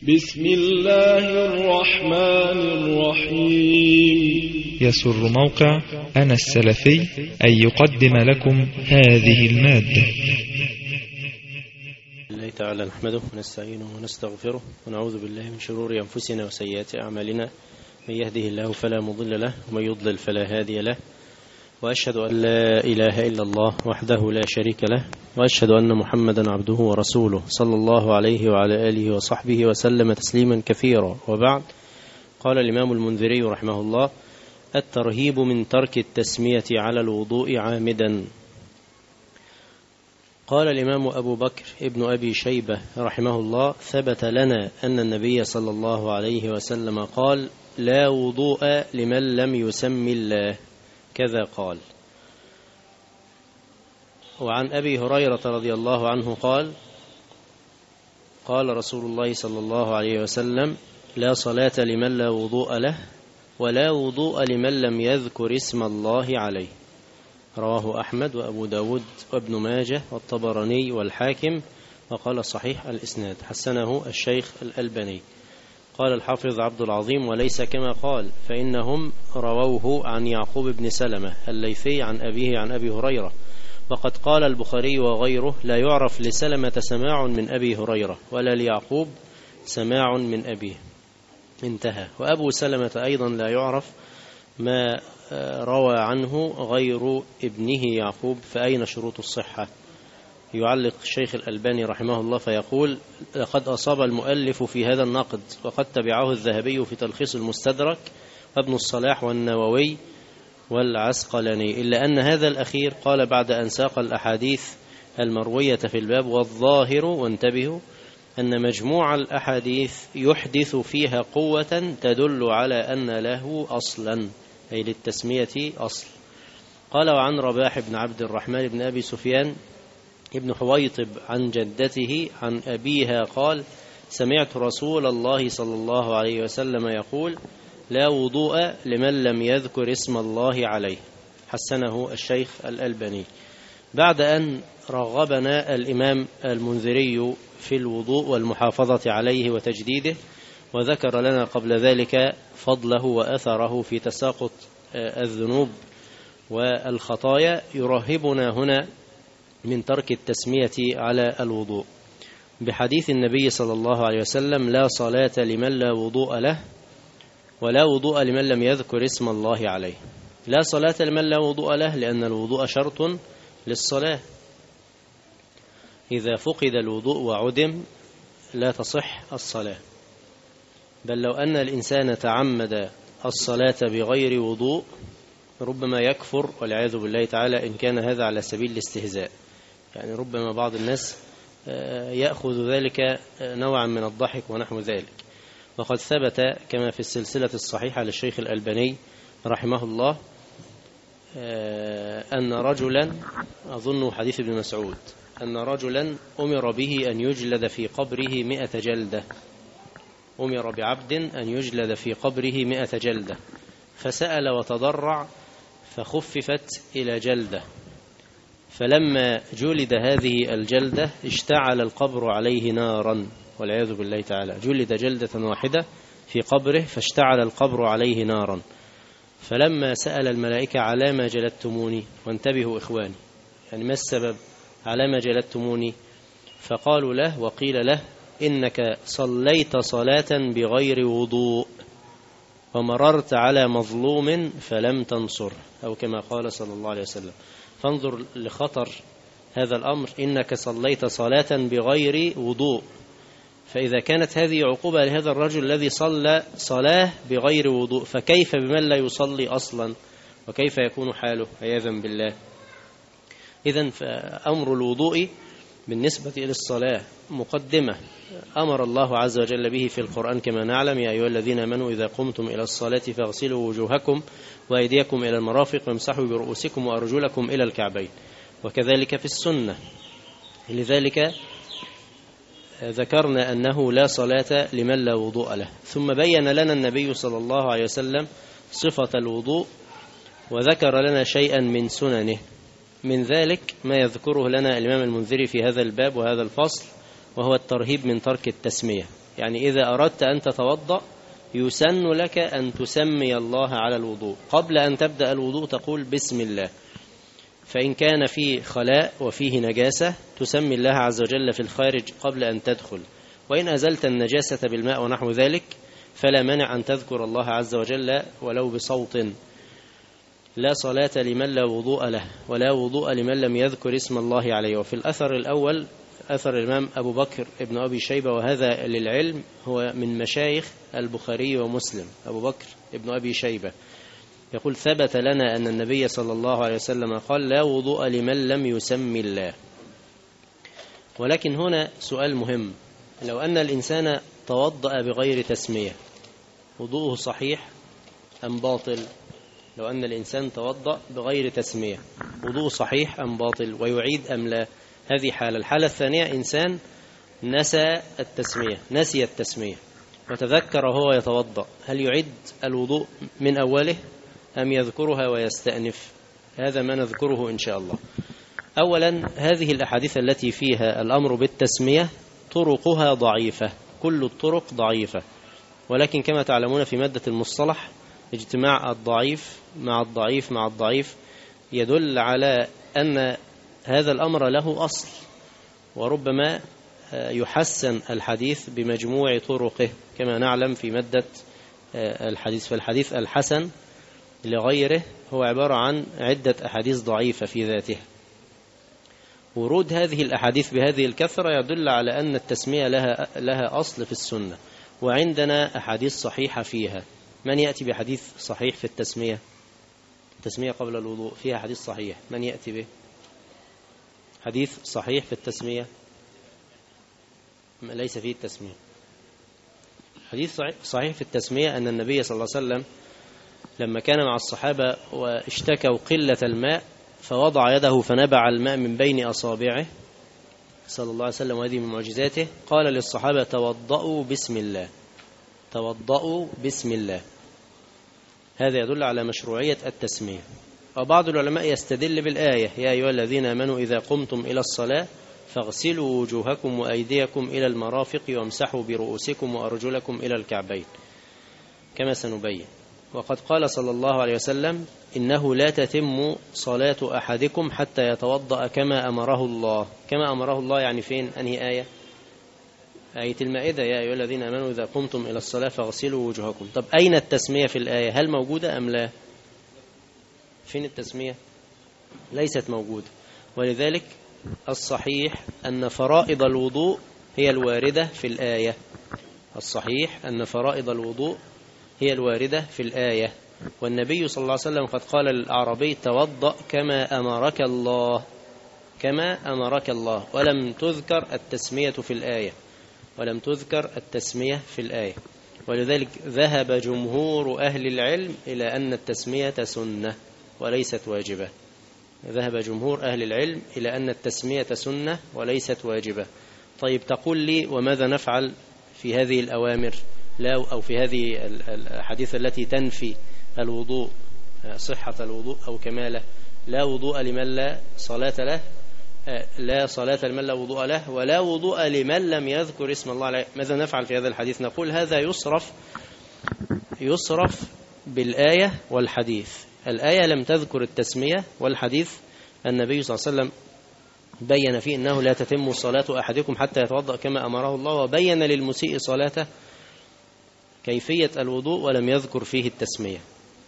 بسم الله الرحمن الرحيم. يسر موقع أنا السلفي أن يقدم لكم هذه المادة. الله تعالى نحمده ونستعينه ونستغفره ونعوذ بالله من شرور أنفسنا وسيئات أعمالنا، من يهده الله فلا مضل له ومن يضلل فلا هادي له، وأشهد أن لا إله إلا الله وحده لا شريك له، وأشهد أن محمدا عبده ورسوله صلى الله عليه وعلى آله وصحبه وسلم تسليما كثيرا. وبعد، قال الإمام المنذري رحمه الله: الترهيب من ترك التسمية على الوضوء عامدا. قال الإمام أبو بكر ابن أبي شيبة رحمه الله: ثبت لنا أن النبي صلى الله عليه وسلم قال: لا وضوء لمن لم يسم الله، كذا قال. وعن أبي هريرة رضي الله عنه قال: قال رسول الله صلى الله عليه وسلم: لا صلاة لمن لا وضوء له، ولا وضوء لمن لم يذكر اسم الله عليه. رواه أحمد وأبو داود وابن ماجه والطبراني والحاكم، وقال صحيح الإسناد، حسنه الشيخ الألباني. قال الحافظ عبد العظيم: وليس كما قال، فإنهم رووه عن يعقوب بن سلمة الليثي عن أبيه عن أبي هريرة، وقد قال البخاري وغيره: لا يعرف لسلمة سماع من أبي هريرة ولا ليعقوب سماع من أبيه، انتهى. وأبو سلمة أيضا لا يعرف ما روى عنه غير ابنه يعقوب، فأين شروط الصحة؟ يعلق الشيخ الألباني رحمه الله فيقول: لقد أصاب المؤلف في هذا النقد، وقد تبعه الذهبي في تلخيص المستدرك وابن الصلاح والنووي والعسقلاني، إلا أن هذا الأخير قال بعد أن ساق الأحاديث المروية في الباب: والظاهر، وانتبهوا، أن مجموع الأحاديث يحدث فيها قوة تدل على أن له أصلا، أي للتسمية أصل. قال: وعن رباح بن عبد الرحمن بن أبي سفيان ابن حويطب عن جدته عن أبيها قال: سمعت رسول الله صلى الله عليه وسلم يقول: لا وضوء لمن لم يذكر اسم الله عليه، حسنه الشيخ الألباني. بعد أن رغبنا الإمام المنذري في الوضوء والمحافظة عليه وتجديده، وذكر لنا قبل ذلك فضله وأثره في تساقط الذنوب والخطايا، يرهبنا هنا من ترك التسمية على الوضوء بحديث النبي صلى الله عليه وسلم: لا صلاة لمن لا وضوء له، ولا وضوء لمن لم يذكر اسم الله عليه. لا صلاة لمن لا وضوء له، لأن الوضوء شرط للصلاة، إذا فقد الوضوء وعدم لا تصح الصلاة. بل لو أن الإنسان تعمد الصلاة بغير وضوء ربما يكفر والعياذ بالله تعالى، إن كان هذا على سبيل الاستهزاء. يعني ربما بعض الناس يأخذ ذلك نوعا من الضحك ونحو ذلك. وقد ثبت كما في السلسلة الصحيحة للشيخ الألباني رحمه الله أن رجلا، أظن حديث ابن مسعود، أن رجلا أمر به أن يجلد في قبره 100 جلدة، أمر بعبد أن يجلد في قبره 100 جلدة، فسأل وتضرع فخففت إلى جلدة، فلما جلد هذه الجلدة اشتعل القبر عليه نارا والعياذ بالله تعالى. جلد جلدة واحدة في قبره فاشتعل القبر عليه نارا، فلما سأل الملائكة: على ما جلدتموني؟ وانتبهوا إخواني، يعني ما السبب؟ على ما جلدتموني؟ فقالوا له وقيل له: إنك صليت صلاة بغير وضوء، ومررت على مظلوم فلم تنصر، أو كما قال صلى الله عليه وسلم. فانظر لخطر هذا الأمر، إنك صليت صلاة بغير وضوء، فإذا كانت هذه عقوبة لهذا الرجل الذي صلى صلاة بغير وضوء، فكيف بمن لا يصلي أصلا، وكيف يكون حاله عياذا بالله؟ إذن فأمر الوضوء بالنسبة إلى الصلاة مقدمة أمر الله عز وجل به في القرآن كما نعلم: يا أيها الذين آمنوا إذا قمتم إلى الصلاة فاغسلوا وجوهكم وأيديكم إلى المرافق وامسحوا برؤوسكم وأرجلكم إلى الكعبين. وكذلك في السنة. لذلك ذكرنا أنه لا صلاة لمن لا وضوء له. ثم بين لنا النبي صلى الله عليه وسلم صفة الوضوء، وذكر لنا شيئا من سننه، من ذلك ما يذكره لنا الإمام المنذري في هذا الباب وهذا الفصل، وهو الترهيب من ترك التسمية. يعني إذا أردت أن تتوضأ يسن لك أن تسمي الله على الوضوء. قبل أن تبدأ الوضوء تقول بسم الله. فإن كان فيه خلاء وفيه نجاسة تسمي الله عز وجل في الخارج قبل أن تدخل. وإن أزلت النجاسة بالماء ونحو ذلك فلا مانع أن تذكر الله عز وجل ولو بصوت. لا صلاة لمن لا وضوء له ولا وضوء لمن لم يذكر اسم الله عليه. وفي الأثر الأول أثر الإمام أبو بكر ابن أبي شيبة، وهذا للعلم هو من مشايخ البخاري ومسلم، أبو بكر ابن أبي شيبة يقول: ثبت لنا أن النبي صلى الله عليه وسلم قال: لا وضوء لمن لم يسمي الله. ولكن هنا سؤال مهم: لو أن الإنسان توضأ بغير تسمية وضوءه صحيح أم باطل؟ لو أن الإنسان توضأ بغير تسمية وضوءه صحيح أم باطل، ويعيد أم لا؟ هذه حالة. الحالة الثانية إنسان نسي التسمية وتذكر وهو يتوضأ، هل يعيد الوضوء من أوله أم يذكرها ويستأنف؟ هذا ما نذكره إن شاء الله. أولا، هذه الأحاديث التي فيها الأمر بالتسمية طرقها ضعيفة، كل الطرق ضعيفة، ولكن كما تعلمون في مادة المصطلح اجتماع الضعيف مع الضعيف مع الضعيف يدل على أن هذا الأمر له أصل، وربما يحسن الحديث بمجموع طرقه كما نعلم في مادة الحديث. فالحديث الحسن لغيره هو عبارة عن عدة أحاديث ضعيفة في ذاتها. ورود هذه الأحاديث بهذه الكثرة يدل على أن التسمية لها أصل في السنة، وعندنا أحاديث صحيحة فيها. من يأتي بحديث صحيح في التسمية؟ التسمية قبل الوضوء فيها حديث صحيح، من يأتي به حديث صحيح في التسمية؟ ليس فيه التسمية. حديث صحيح في التسمية أن النبي صلى الله عليه وسلم لما كان مع الصحابة واشتكوا قلة الماء فوضع يده فنبع الماء من بين أصابعه صلى الله عليه وسلم، وهذه من معجزاته. قال للصحابة: توضأوا بسم الله، توضأوا بسم الله. هذا يدل على مشروعية التسمية. وبعض العلماء يستدل بالآية: يا أيها الذين آمنوا إذا قمتم إلى الصلاة فاغسلوا وجوهكم وأيديكم إلى المرافق وامسحوا برؤوسكم وأرجلكم إلى الكعبين، كما سنبين. وقد قال صلى الله عليه وسلم: إنه لا تتم صلاة أحدكم حتى يتوضأ كما أمره الله. كما أمره الله يعني فين؟ أنهي آية؟ آية المائدة: يا أيها الذين آمنوا إذا قمتم إلى الصلاة فاغسلوا وجوهكم. طب أين التسمية في الآية؟ هل موجودة أم لا؟ فين التسمية؟ ليست موجودة. ولذلك الصحيح أن فرائض الوضوء هي الواردة في الآية. الصحيح أن فرائض الوضوء هي الواردة في الآية. والنبي صلى الله عليه وسلم قد قال للأعرابي: توضأ كما أمرك الله، كما أمرك الله، ولم تذكر التسمية في الآية، ولم تذكر التسمية في الآية. ولذلك ذهب جمهور أهل العلم إلى أن التسمية سنة وليست واجبة. ذهب جمهور أهل العلم إلى أن التسمية سنة وليست واجبة. طيب تقول لي: وماذا نفعل في هذه الأوامر أو في هذه الحديث التي تنفي الوضوء، صحة الوضوء أو كماله؟ لا وضوء لمن لا صلاة له، لا صلاة لمن لا وضوء له، ولا وضوء لمن لم يذكر اسم الله عليه. ماذا نفعل في هذا الحديث؟ نقول: هذا يصرف بالآية والحديث. الآية لم تذكر التسمية، والحديث النبي صلى الله عليه وسلم بين فيه أنه لا تتم صلاة أحدكم حتى يتوضأ كما أمره الله، وبين للمسيء صلاته كيفية الوضوء ولم يذكر فيه التسمية،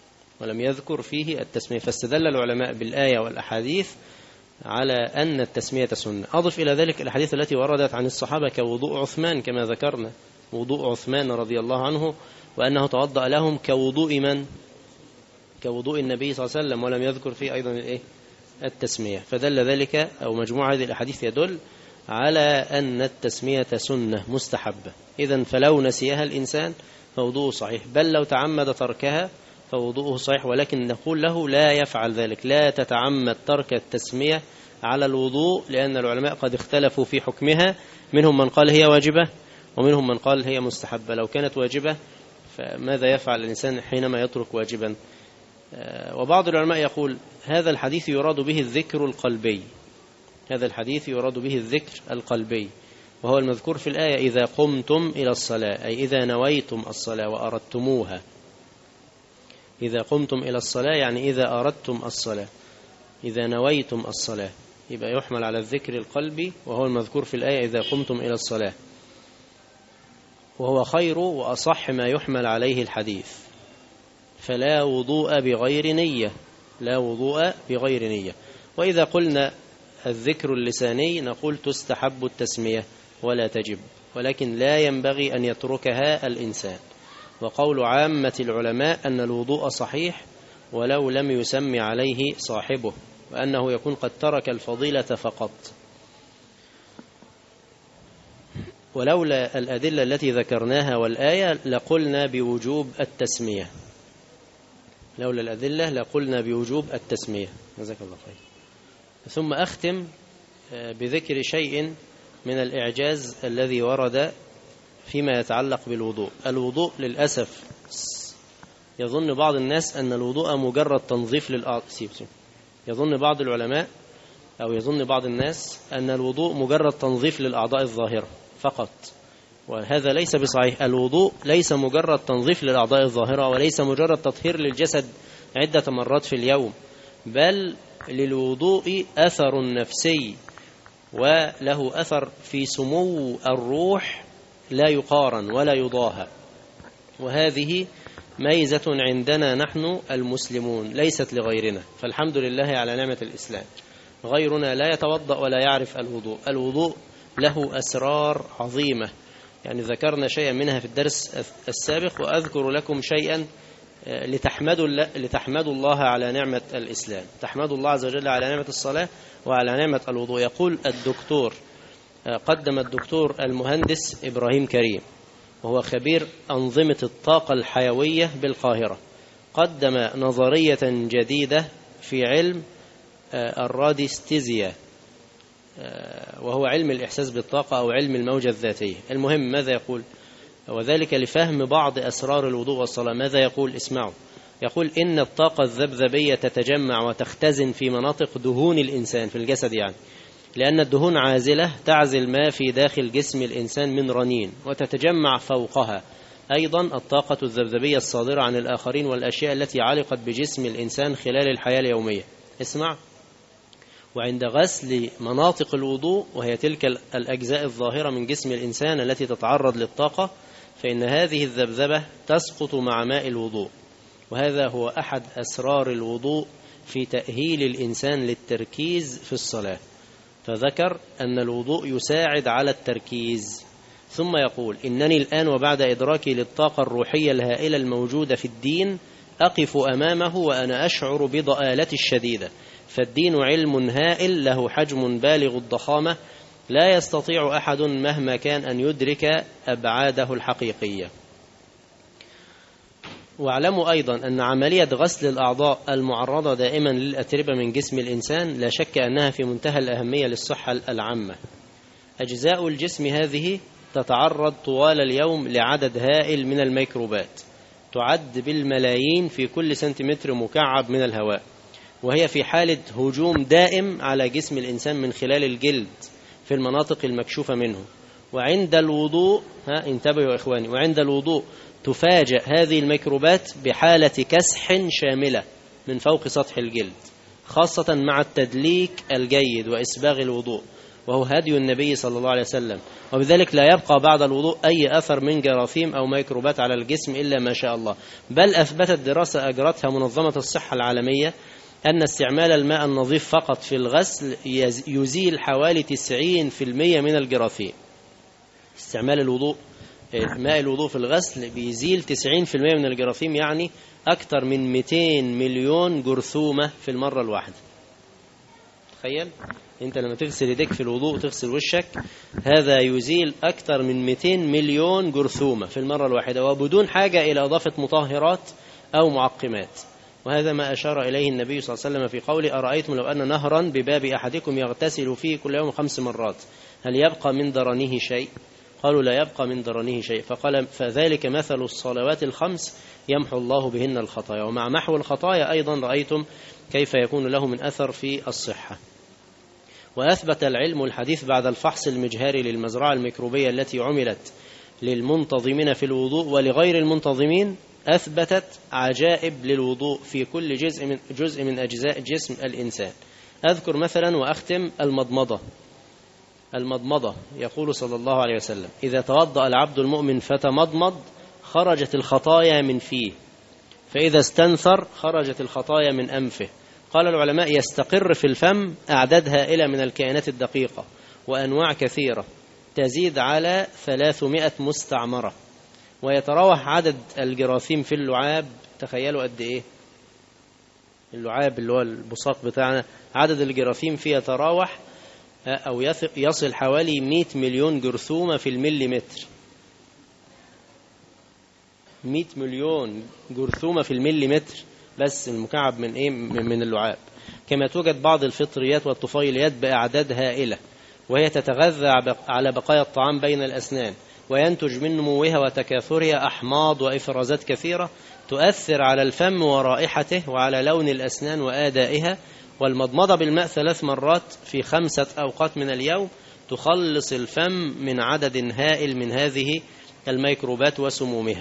فاستدل العلماء بالآية والأحاديث على أن التسمية سنة. أضف إلى ذلك الأحاديث التي وردت عن الصحابة كوضوء عثمان كما ذكرنا، وضوء عثمان رضي الله عنه، وأنه توضأ لهم كوضوء من؟ كوضوء النبي صلى الله عليه وسلم، ولم يذكر فيه أيضا التسمية. فدل ذلك أو مجموعة هذه الأحاديث يدل على أن التسمية سنة مستحبة. إذن فلو نسيها الإنسان فوضوءه صحيح، بل لو تعمد تركها فوضوءه صحيح، ولكن نقول له لا يفعل ذلك، لا تتعمد ترك التسمية على الوضوء، لأن العلماء قد اختلفوا في حكمها، منهم من قال هي واجبة ومنهم من قال هي مستحبة. لو كانت واجبة فماذا يفعل الإنسان حينما يترك واجبا؟ وبعض العلماء يقول هذا الحديث يراد به الذكر القلبي، هذا الحديث يراد به الذكر القلبي، وهو المذكور في الآية إذا قمتم إلى الصلاة، أي إذا نويتم الصلاة وأردتموها. إذا قمتم إلى الصلاة يعني إذا أردتم الصلاة، إذا نويتم الصلاة، يبقى يحمل على الذكر القلبي، وهو المذكور في الآية إذا قمتم إلى الصلاة، وهو خير وأصح ما يحمل عليه الحديث. فلا وضوء بغير نية، لا وضوء بغير نية. وإذا قلنا الذكر اللساني نقول تستحب التسمية ولا تجب، ولكن لا ينبغي أن يتركها الإنسان. وقول عامة العلماء أن الوضوء صحيح ولو لم يسمي عليه صاحبه، وأنه يكون قد ترك الفضيلة فقط. ولولا الأدلة التي ذكرناها والآية لقلنا بوجوب التسمية، لولا الأدلة لقلنا بوجوب التسمية. جزاك الله خير. ثم أختم بذكر شيء من الإعجاز الذي ورد فيما يتعلق بالوضوء. الوضوء للأسف يظن بعض الناس أن الوضوء مجرد تنظيف للأعضاء. يظن بعض العلماء أو يظن بعض الناس أن الوضوء مجرد تنظيف للأعضاء الظاهرة فقط، وهذا ليس بصحيح. الوضوء ليس مجرد تنظيف للأعضاء الظاهرة، وليس مجرد تطهير للجسد عدة مرات في اليوم، بل للوضوء أثر نفسي وله أثر في سمو الروح لا يقارن ولا يضاهى. وهذه ميزة عندنا نحن المسلمون ليست لغيرنا، فالحمد لله على نعمة الإسلام. غيرنا لا يتوضأ ولا يعرف الوضوء. الوضوء له أسرار عظيمة، يعني ذكرنا شيئا منها في الدرس السابق، وأذكر لكم شيئا لتحمدوا الله على نعمة الإسلام، تحمدوا الله عز وجل على نعمة الصلاة وعلى نعمة الوضوء. يقول الدكتور، قدم الدكتور المهندس إبراهيم كريم، وهو خبير أنظمة الطاقة الحيوية بالقاهرة، قدم نظرية جديدة في علم الراديستيزيا، وهو علم الإحساس بالطاقة أو علم الموجة الذاتية. المهم ماذا يقول؟ وذلك لفهم بعض أسرار الوضوء والصلاة. ماذا يقول؟ اسمعوا. يقول إن الطاقة الذبذبية تتجمع وتختزن في مناطق دهون الإنسان في الجسد، يعني لأن الدهون عازلة تعزل ما في داخل جسم الإنسان من رنين، وتتجمع فوقها أيضا الطاقة الذبذبية الصادرة عن الآخرين والأشياء التي علقت بجسم الإنسان خلال الحياة اليومية. اسمع. وعند غسل مناطق الوضوء، وهي تلك الأجزاء الظاهرة من جسم الإنسان التي تتعرض للطاقة، فإن هذه الذبذبة تسقط مع ماء الوضوء. وهذا هو أحد أسرار الوضوء في تأهيل الإنسان للتركيز في الصلاة. فذكر أن الوضوء يساعد على التركيز. ثم يقول إنني الآن وبعد إدراكي للطاقة الروحية الهائلة الموجودة في الدين أقف أمامه وأنا أشعر بضآلتي الشديدة، فالدين علم هائل له حجم بالغ الضخامة، لا يستطيع أحد مهما كان أن يدرك أبعاده الحقيقية. واعلموا أيضا أن عملية غسل الأعضاء المعرضة دائما للأتربة من جسم الإنسان لا شك أنها في منتهى الأهمية للصحة العامة. أجزاء الجسم هذه تتعرض طوال اليوم لعدد هائل من الميكروبات، تعد بالملايين في كل سنتيمتر مكعب من الهواء، وهي في حالة هجوم دائم على جسم الإنسان من خلال الجلد في المناطق المكشوفة منه. وعند الوضوء، انتبهوا يا إخواني، وعند الوضوء تفاجأ هذه الميكروبات بحالة كسح شاملة من فوق سطح الجلد، خاصة مع التدليك الجيد وإسباغ الوضوء، وهو هدي النبي صلى الله عليه وسلم. وبذلك لا يبقى بعد الوضوء أي أثر من جراثيم أو ميكروبات على الجسم إلا ما شاء الله. بل أثبتت دراسة أجرتها منظمة الصحة العالمية أن استعمال الماء النظيف فقط في الغسل يزيل حوالي 90% من الجراثيم. استعمال ماء الوضوء في الغسل بيزيل 90% من الجراثيم، يعني أكثر من 200 مليون جرثومة في المرة الواحدة. تخيل أنت لما تغسل يديك في الوضوء وتغسل وشك، هذا يزيل أكثر من 200 مليون جرثومة في المرة الواحدة، وبدون حاجة إلى إضافة مطهرات أو معقمات. وهذا ما أشار إليه النبي صلى الله عليه وسلم في قوله أرأيتم لو أن نهرا بباب أحدكم يغتسل فيه كل يوم 5 مرات هل يبقى من درنه شيء؟ قالوا لا يبقى من درنه شيء. فقال فذلك مثل الصلوات ال5 يمحو الله بهن الخطايا، ومع محو الخطايا أيضا رأيتم كيف يكون له من أثر في الصحة. وأثبت العلم الحديث بعد الفحص المجهري للمزرعة الميكروبية التي عملت للمنتظمين في الوضوء ولغير المنتظمين، أثبتت عجائب للوضوء في كل جزء من أجزاء جسم الإنسان. أذكر مثلا وأختم المضمضة يقول صلى الله عليه وسلم: إذا توضأ العبد المؤمن فتمضمض خرجت الخطايا من فيه، فإذا استنثر خرجت الخطايا من أنفه. قال العلماء: يستقر في الفم أعداد هائلة من الكائنات الدقيقة وأنواع كثيرة تزيد على 300 مستعمرة، ويتراوح عدد الجراثيم في اللعاب. تخيلوا قد إيه اللعاب اللي هو البصاق بتاعنا، عدد الجراثيم فيه يتراوح أو يصل حوالي 100 مليون جرثومة في المليمتر. 100 مليون جرثومة في المليمتر بس المكعب من إيه؟ من اللعاب. كما توجد بعض الفطريات والطفيليات بأعداد هائلة، وهي تتغذى على بقايا الطعام بين الأسنان، وينتج من نموها وتكاثرها أحماض وإفرازات كثيرة تؤثر على الفم ورائحته وعلى لون الأسنان وآدائها. والمضمضة بالماء 3 مرات في 5 أوقات من اليوم تخلص الفم من عدد هائل من هذه الميكروبات وسمومها.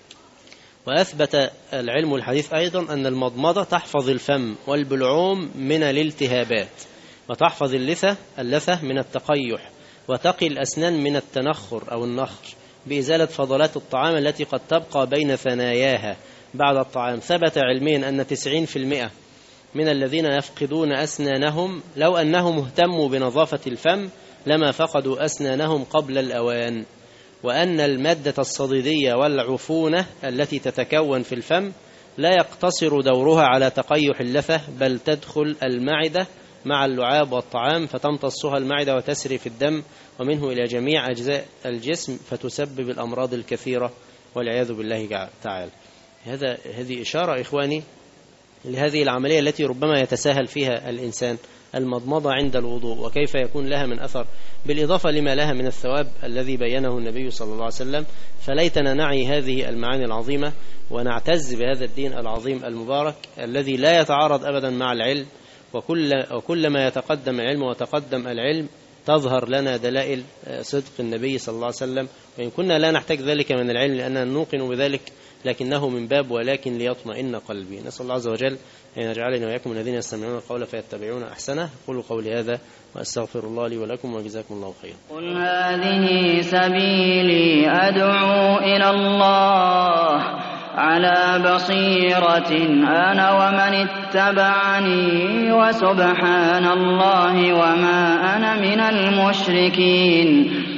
وأثبت العلم الحديث أيضا أن المضمضة تحفظ الفم والبلعوم من الالتهابات، وتحفظ اللثة من التقيح، وتقي الأسنان من التنخر أو النخر بإزالة فضلات الطعام التي قد تبقى بين ثناياها بعد الطعام. ثبت علميا أن 90% من الذين يفقدون أسنانهم لو أنهم اهتموا بنظافة الفم لما فقدوا أسنانهم قبل الأوان. وأن المادة الصديدية والعفونة التي تتكون في الفم لا يقتصر دورها على تقيح اللثة، بل تدخل المعدة مع اللعاب والطعام فتمتصها المعدة وتسري في الدم ومنه إلى جميع أجزاء الجسم فتسبب الأمراض الكثيرة والعياذ بالله تعالى. هذه إشارة إخواني لهذه العملية التي ربما يتساهل فيها الإنسان، المضمضة عند الوضوء، وكيف يكون لها من أثر، بالإضافة لما لها من الثواب الذي بينه النبي صلى الله عليه وسلم. فليتنا نعي هذه المعاني العظيمة ونعتز بهذا الدين العظيم المبارك الذي لا يتعارض أبدا مع العلم، وكلما يتقدم العلم وتقدم العلم تظهر لنا دلائل صدق النبي صلى الله عليه وسلم، وإن كنا لا نحتاج ذلك من العلم لأننا نوقن بذلك، لكنه من باب ولكن ليطمئن قلبي. نسأل الله عز وجل أن يجعلنا وإياكم الذين يستمعون القول فيتبعون أحسنه. قولوا قولي هذا وأستغفر الله لي ولكم وجزاكم الله خيرا. قل هذه سبيلي أدعو إلى الله على بصيرة أنا ومن اتبعني وسبحان الله وما أنا من المشركين.